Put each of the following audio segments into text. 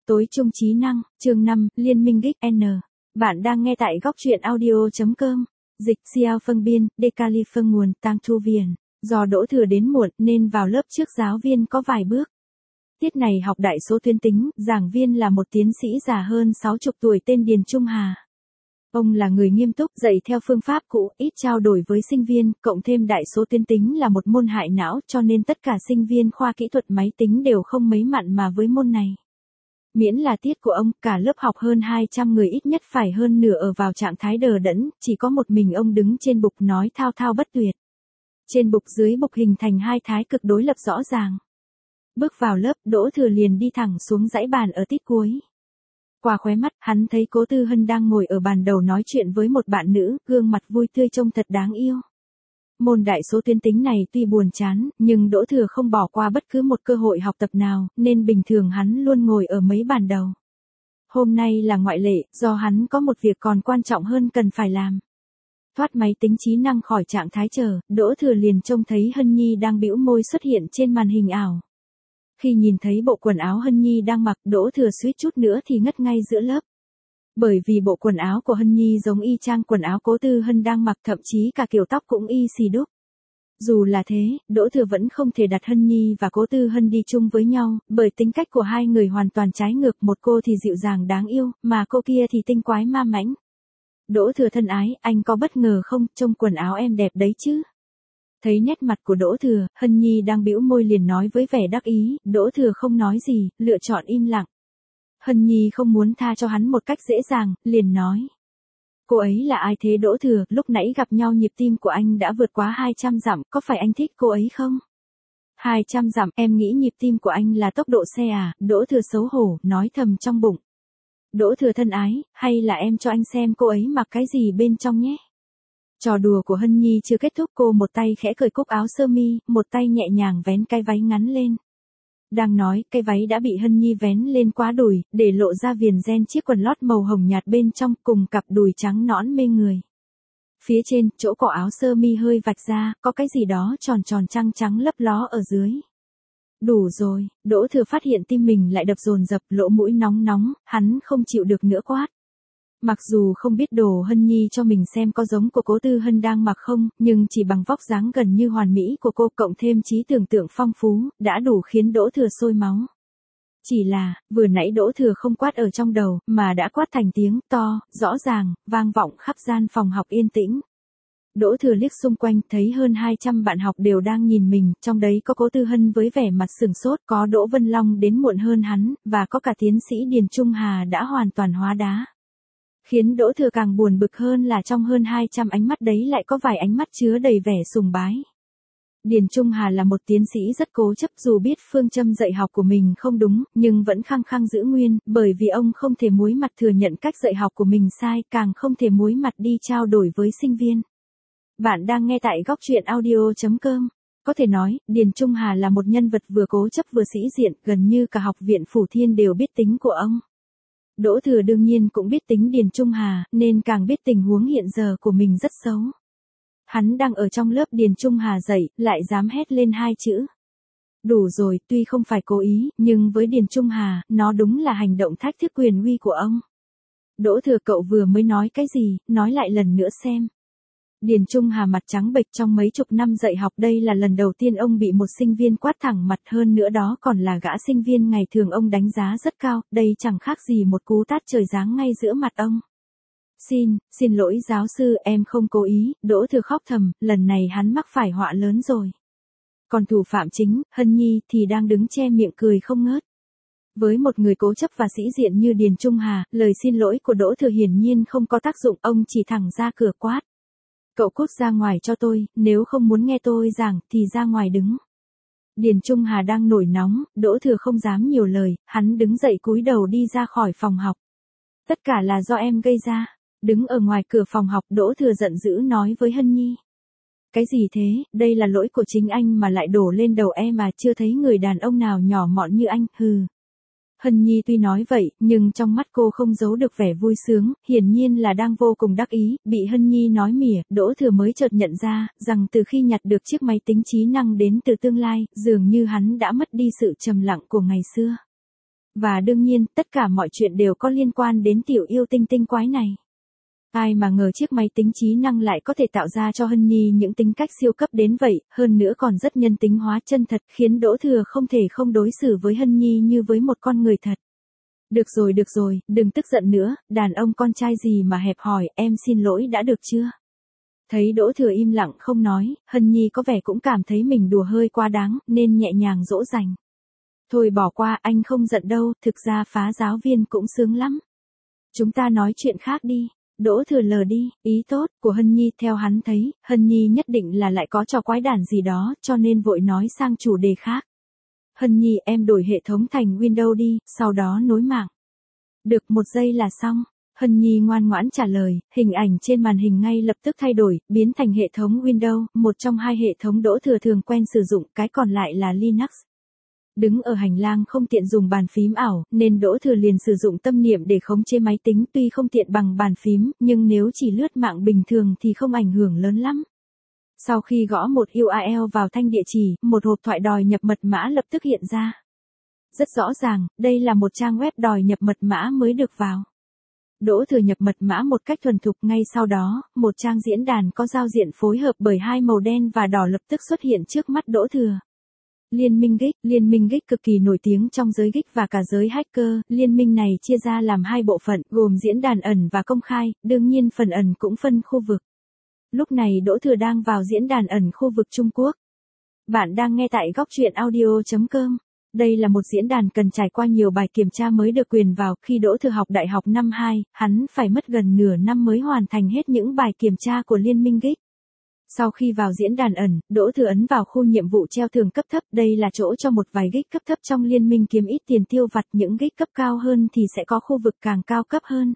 Tối trung trí năng, chương 5, Liên minh Geek N. Bạn đang nghe tại góc truyện audio.com. Dịch Xiao Phân biên, Decali Phân nguồn, Tang Thu Viền. Do Đỗ Thừa đến muộn nên vào lớp trước giáo viên có vài bước. Tiết này học đại số tuyến tính, giảng viên là một tiến sĩ già hơn 60 tuổi tên Điền Trung Hà. Ông là người nghiêm túc dạy theo phương pháp cũ, ít trao đổi với sinh viên, cộng thêm đại số tuyến tính là một môn hại não cho nên tất cả sinh viên khoa kỹ thuật máy tính đều không mấy mặn mà với môn này. Miễn là tiết của ông, cả lớp học hơn 200 người ít nhất phải hơn nửa ở vào trạng thái đờ đẫn, chỉ có một mình ông đứng trên bục nói thao thao bất tuyệt. Trên bục dưới bục hình thành hai thái cực đối lập rõ ràng. Bước vào lớp, Đỗ Thừa liền đi thẳng xuống dãy bàn ở tít cuối. Qua khóe mắt, hắn thấy Cố Tư Hân đang ngồi ở bàn đầu nói chuyện với một bạn nữ, gương mặt vui tươi trông thật đáng yêu. Môn đại số tuyến tính này tuy buồn chán, nhưng Đỗ Thừa không bỏ qua bất cứ một cơ hội học tập nào, nên bình thường hắn luôn ngồi ở mấy bàn đầu. Hôm nay là ngoại lệ, do hắn có một việc còn quan trọng hơn cần phải làm. Thoát máy tính trí năng khỏi trạng thái chờ, Đỗ Thừa liền trông thấy Hân Nhi đang bĩu môi xuất hiện trên màn hình ảo. Khi nhìn thấy bộ quần áo Hân Nhi đang mặc, Đỗ Thừa suýt chút nữa thì ngất ngay giữa lớp. Bởi vì bộ quần áo của Hân Nhi giống y chang quần áo Cố Tư Hân đang mặc, thậm chí cả kiểu tóc cũng y xì đúc. Dù là thế, Đỗ Thừa vẫn không thể đặt Hân Nhi và Cố Tư Hân đi chung với nhau, bởi tính cách của hai người hoàn toàn trái ngược, một cô thì dịu dàng đáng yêu, mà cô kia thì tinh quái ma mãnh. Đỗ Thừa thân ái, anh có bất ngờ không, trông quần áo em đẹp đấy chứ? Thấy nét mặt của Đỗ Thừa, Hân Nhi đang bĩu môi liền nói với vẻ đắc ý, Đỗ Thừa không nói gì, lựa chọn im lặng. Hân Nhi không muốn tha cho hắn một cách dễ dàng, liền nói. Cô ấy là ai thế Đỗ Thừa, lúc nãy gặp nhau nhịp tim của anh đã vượt quá 200 dặm, có phải anh thích cô ấy không? 200 dặm, em nghĩ nhịp tim của anh là tốc độ xe à? Đỗ Thừa xấu hổ, nói thầm trong bụng. Đỗ Thừa thân ái, hay là em cho anh xem cô ấy mặc cái gì bên trong nhé? Trò đùa của Hân Nhi chưa kết thúc, cô một tay khẽ cởi cúc áo sơ mi, một tay nhẹ nhàng vén cái váy ngắn lên. Đang nói, cái váy đã bị Hân Nhi vén lên quá đùi, để lộ ra viền ren chiếc quần lót màu hồng nhạt bên trong cùng cặp đùi trắng nõn mê người. Phía trên, chỗ cổ áo sơ mi hơi vạch ra, có cái gì đó tròn tròn trăng trắng lấp ló ở dưới. Đủ rồi, Đỗ Thừa phát hiện tim mình lại đập dồn dập, lỗ mũi nóng nóng, hắn không chịu được nữa quát. Mặc dù không biết đồ Hân Nhi cho mình xem có giống của Cố Tư Hân đang mặc không, nhưng chỉ bằng vóc dáng gần như hoàn mỹ của cô cộng thêm trí tưởng tượng phong phú, đã đủ khiến Đỗ Thừa sôi máu. Chỉ là, vừa nãy Đỗ Thừa không quát ở trong đầu, mà đã quát thành tiếng to, rõ ràng, vang vọng khắp gian phòng học yên tĩnh. Đỗ Thừa liếc xung quanh, thấy hơn 200 bạn học đều đang nhìn mình, trong đấy có Cố Tư Hân với vẻ mặt sửng sốt, có Đỗ Vân Long đến muộn hơn hắn, và có cả tiến sĩ Điền Trung Hà đã hoàn toàn hóa đá. Khiến Đỗ Thừa càng buồn bực hơn là trong hơn 200 ánh mắt đấy lại có vài ánh mắt chứa đầy vẻ sùng bái. Điền Trung Hà là một tiến sĩ rất cố chấp, dù biết phương châm dạy học của mình không đúng, nhưng vẫn khăng khăng giữ nguyên, bởi vì ông không thể muối mặt thừa nhận cách dạy học của mình sai, càng không thể muối mặt đi trao đổi với sinh viên. Bạn đang nghe tại góc truyện audio.com. Có thể nói, Điền Trung Hà là một nhân vật vừa cố chấp vừa sĩ diện, gần như cả học viện Phủ Thiên đều biết tính của ông. Đỗ Thừa đương nhiên cũng biết tính Điền Trung Hà, nên càng biết tình huống hiện giờ của mình rất xấu. Hắn đang ở trong lớp Điền Trung Hà dạy, lại dám hét lên hai chữ. Đủ rồi, tuy không phải cố ý, nhưng với Điền Trung Hà, nó đúng là hành động thách thức quyền uy của ông. Đỗ Thừa, cậu vừa mới nói cái gì, nói lại lần nữa xem. Điền Trung Hà mặt trắng bệch, trong mấy chục năm dạy học đây là lần đầu tiên ông bị một sinh viên quát thẳng mặt, hơn nữa đó còn là gã sinh viên ngày thường ông đánh giá rất cao, đây chẳng khác gì một cú tát trời giáng ngay giữa mặt ông. Xin lỗi giáo sư, em không cố ý, Đỗ Thừa khóc thầm, lần này hắn mắc phải họa lớn rồi. Còn thủ phạm chính, Hân Nhi, thì đang đứng che miệng cười không ngớt. Với một người cố chấp và sĩ diện như Điền Trung Hà, lời xin lỗi của Đỗ Thừa hiển nhiên không có tác dụng, ông chỉ thẳng ra cửa quát. Cậu cút ra ngoài cho tôi, nếu không muốn nghe tôi giảng, thì ra ngoài đứng. Điền Trung Hà đang nổi nóng, Đỗ Thừa không dám nhiều lời, hắn đứng dậy cúi đầu đi ra khỏi phòng học. Tất cả là do em gây ra. Đứng ở ngoài cửa phòng học, Đỗ Thừa giận dữ nói với Hân Nhi. Cái gì thế, đây là lỗi của chính anh mà lại đổ lên đầu em mà, chưa thấy người đàn ông nào nhỏ mọn như anh, hừ. Hân Nhi tuy nói vậy, nhưng trong mắt cô không giấu được vẻ vui sướng, hiển nhiên là đang vô cùng đắc ý, bị Hân Nhi nói mỉa, Đỗ Thừa mới chợt nhận ra, rằng từ khi nhặt được chiếc máy tính trí năng đến từ tương lai, dường như hắn đã mất đi sự trầm lặng của ngày xưa. Và đương nhiên, tất cả mọi chuyện đều có liên quan đến tiểu yêu tinh tinh quái này. Ai mà ngờ chiếc máy tính trí năng lại có thể tạo ra cho Hân Nhi những tính cách siêu cấp đến vậy, hơn nữa còn rất nhân tính hóa chân thật, khiến Đỗ Thừa không thể không đối xử với Hân Nhi như với một con người thật. Được rồi, đừng tức giận nữa, đàn ông con trai gì mà hẹp hòi, em xin lỗi đã được chưa? Thấy Đỗ Thừa im lặng không nói, Hân Nhi có vẻ cũng cảm thấy mình đùa hơi quá đáng, nên nhẹ nhàng dỗ dành. Thôi bỏ qua, anh không giận đâu, thực ra phá giáo viên cũng sướng lắm. Chúng ta nói chuyện khác đi. Đỗ Thừa lờ đi, ý tốt của Hân Nhi theo hắn thấy, Hân Nhi nhất định là lại có trò quái đản gì đó, cho nên vội nói sang chủ đề khác. Hân Nhi em đổi hệ thống thành Windows đi, sau đó nối mạng. Được 1 giây là xong. Hân Nhi ngoan ngoãn trả lời, hình ảnh trên màn hình ngay lập tức thay đổi, biến thành hệ thống Windows, một trong hai hệ thống Đỗ Thừa thường quen sử dụng, cái còn lại là Linux. Đứng ở hành lang không tiện dùng bàn phím ảo, nên Đỗ Thừa liền sử dụng tâm niệm để khống chế máy tính, tuy không tiện bằng bàn phím, nhưng nếu chỉ lướt mạng bình thường thì không ảnh hưởng lớn lắm. Sau khi gõ một URL vào thanh địa chỉ, một hộp thoại đòi nhập mật mã lập tức hiện ra. Rất rõ ràng, đây là một trang web đòi nhập mật mã mới được vào. Đỗ Thừa nhập mật mã một cách thuần thục, ngay sau đó, một trang diễn đàn có giao diện phối hợp bởi hai màu đen và đỏ lập tức xuất hiện trước mắt Đỗ Thừa. Liên minh geek cực kỳ nổi tiếng trong giới geek và cả giới hacker, liên minh này chia ra làm hai bộ phận, gồm diễn đàn ẩn và công khai, đương nhiên phần ẩn cũng phân khu vực. Lúc này Đỗ Thừa đang vào diễn đàn ẩn khu vực Trung Quốc. Bạn đang nghe tại góc truyện audio.com. Đây là một diễn đàn cần trải qua nhiều bài kiểm tra mới được quyền vào, khi Đỗ Thừa học đại học năm 2, hắn phải mất gần nửa năm mới hoàn thành hết những bài kiểm tra của Liên minh geek. Sau khi vào diễn đàn ẩn, Đỗ Thừa ấn vào khu nhiệm vụ treo thưởng cấp thấp, đây là chỗ cho một vài geek cấp thấp trong liên minh kiếm ít tiền tiêu vặt, những geek cấp cao hơn thì sẽ có khu vực càng cao cấp hơn.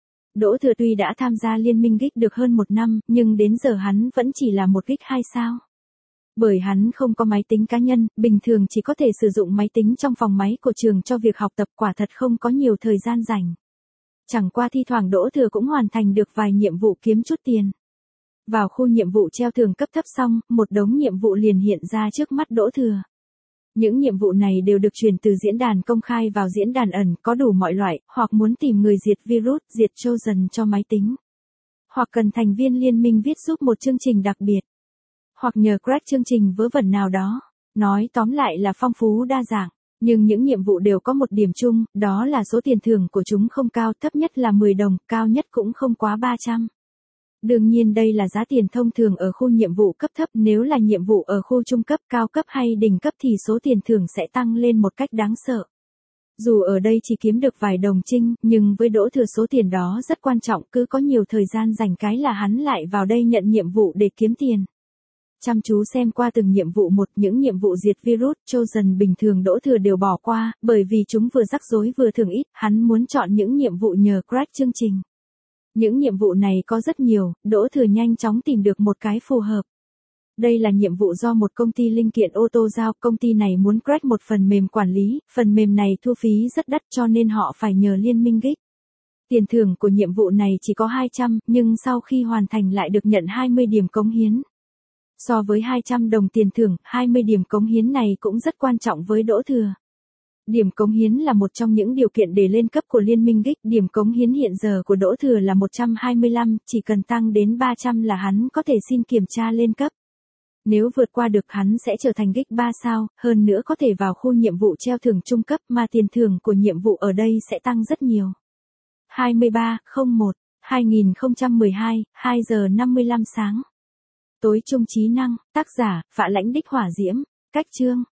Đỗ Thừa tuy đã tham gia liên minh geek được hơn 1 năm, nhưng đến giờ hắn vẫn chỉ là một geek 2 sao. Bởi hắn không có máy tính cá nhân, bình thường chỉ có thể sử dụng máy tính trong phòng máy của trường cho việc học tập, quả thật không có nhiều thời gian rảnh. Chẳng qua thi thoảng Đỗ Thừa cũng hoàn thành được vài nhiệm vụ kiếm chút tiền. Vào khu nhiệm vụ treo thưởng cấp thấp xong, một đống nhiệm vụ liền hiện ra trước mắt Đỗ Thừa. Những nhiệm vụ này đều được truyền từ diễn đàn công khai vào diễn đàn ẩn, có đủ mọi loại, hoặc muốn tìm người diệt virus, diệt Trojan cho máy tính. Hoặc cần thành viên liên minh viết giúp một chương trình đặc biệt. Hoặc nhờ crack chương trình vớ vẩn nào đó. Nói tóm lại là phong phú đa dạng. Nhưng những nhiệm vụ đều có một điểm chung, đó là số tiền thưởng của chúng không cao, thấp nhất là 10 đồng, cao nhất cũng không quá 300. Đương nhiên đây là giá tiền thông thường ở khu nhiệm vụ cấp thấp, nếu là nhiệm vụ ở khu trung cấp, cao cấp hay đỉnh cấp thì số tiền thưởng sẽ tăng lên một cách đáng sợ. Dù ở đây chỉ kiếm được vài đồng trinh, nhưng với Đỗ Thừa số tiền đó rất quan trọng, cứ có nhiều thời gian rảnh cái là hắn lại vào đây nhận nhiệm vụ để kiếm tiền. Chăm chú xem qua từng nhiệm vụ một, những nhiệm vụ diệt virus, Trojan bình thường Đỗ Thừa đều bỏ qua, bởi vì chúng vừa rắc rối vừa thưởng ít, hắn muốn chọn những nhiệm vụ nhờ crack chương trình. Những nhiệm vụ này có rất nhiều, Đỗ Thừa nhanh chóng tìm được một cái phù hợp. Đây là nhiệm vụ do một công ty linh kiện ô tô giao, công ty này muốn crack một phần mềm quản lý, phần mềm này thu phí rất đắt cho nên họ phải nhờ liên minh geek. Tiền thưởng của nhiệm vụ này chỉ có 200, nhưng sau khi hoàn thành lại được nhận 20 điểm cống hiến. So với 200 đồng tiền thưởng, 20 điểm cống hiến này cũng rất quan trọng với Đỗ Thừa. Điểm cống hiến là một trong những điều kiện để lên cấp của Liên minh geek, điểm cống hiến hiện giờ của Đỗ Thừa là 125, chỉ cần tăng đến 300 là hắn có thể xin kiểm tra lên cấp. Nếu vượt qua được hắn sẽ trở thành geek 3 sao, hơn nữa có thể vào khu nhiệm vụ treo thưởng trung cấp mà tiền thưởng của nhiệm vụ ở đây sẽ tăng rất nhiều. 23/01/2012, 2 giờ 55 sáng. Tối trung trí năng, tác giả, Phạ Lãnh Đích Hỏa Diễm, cách chương.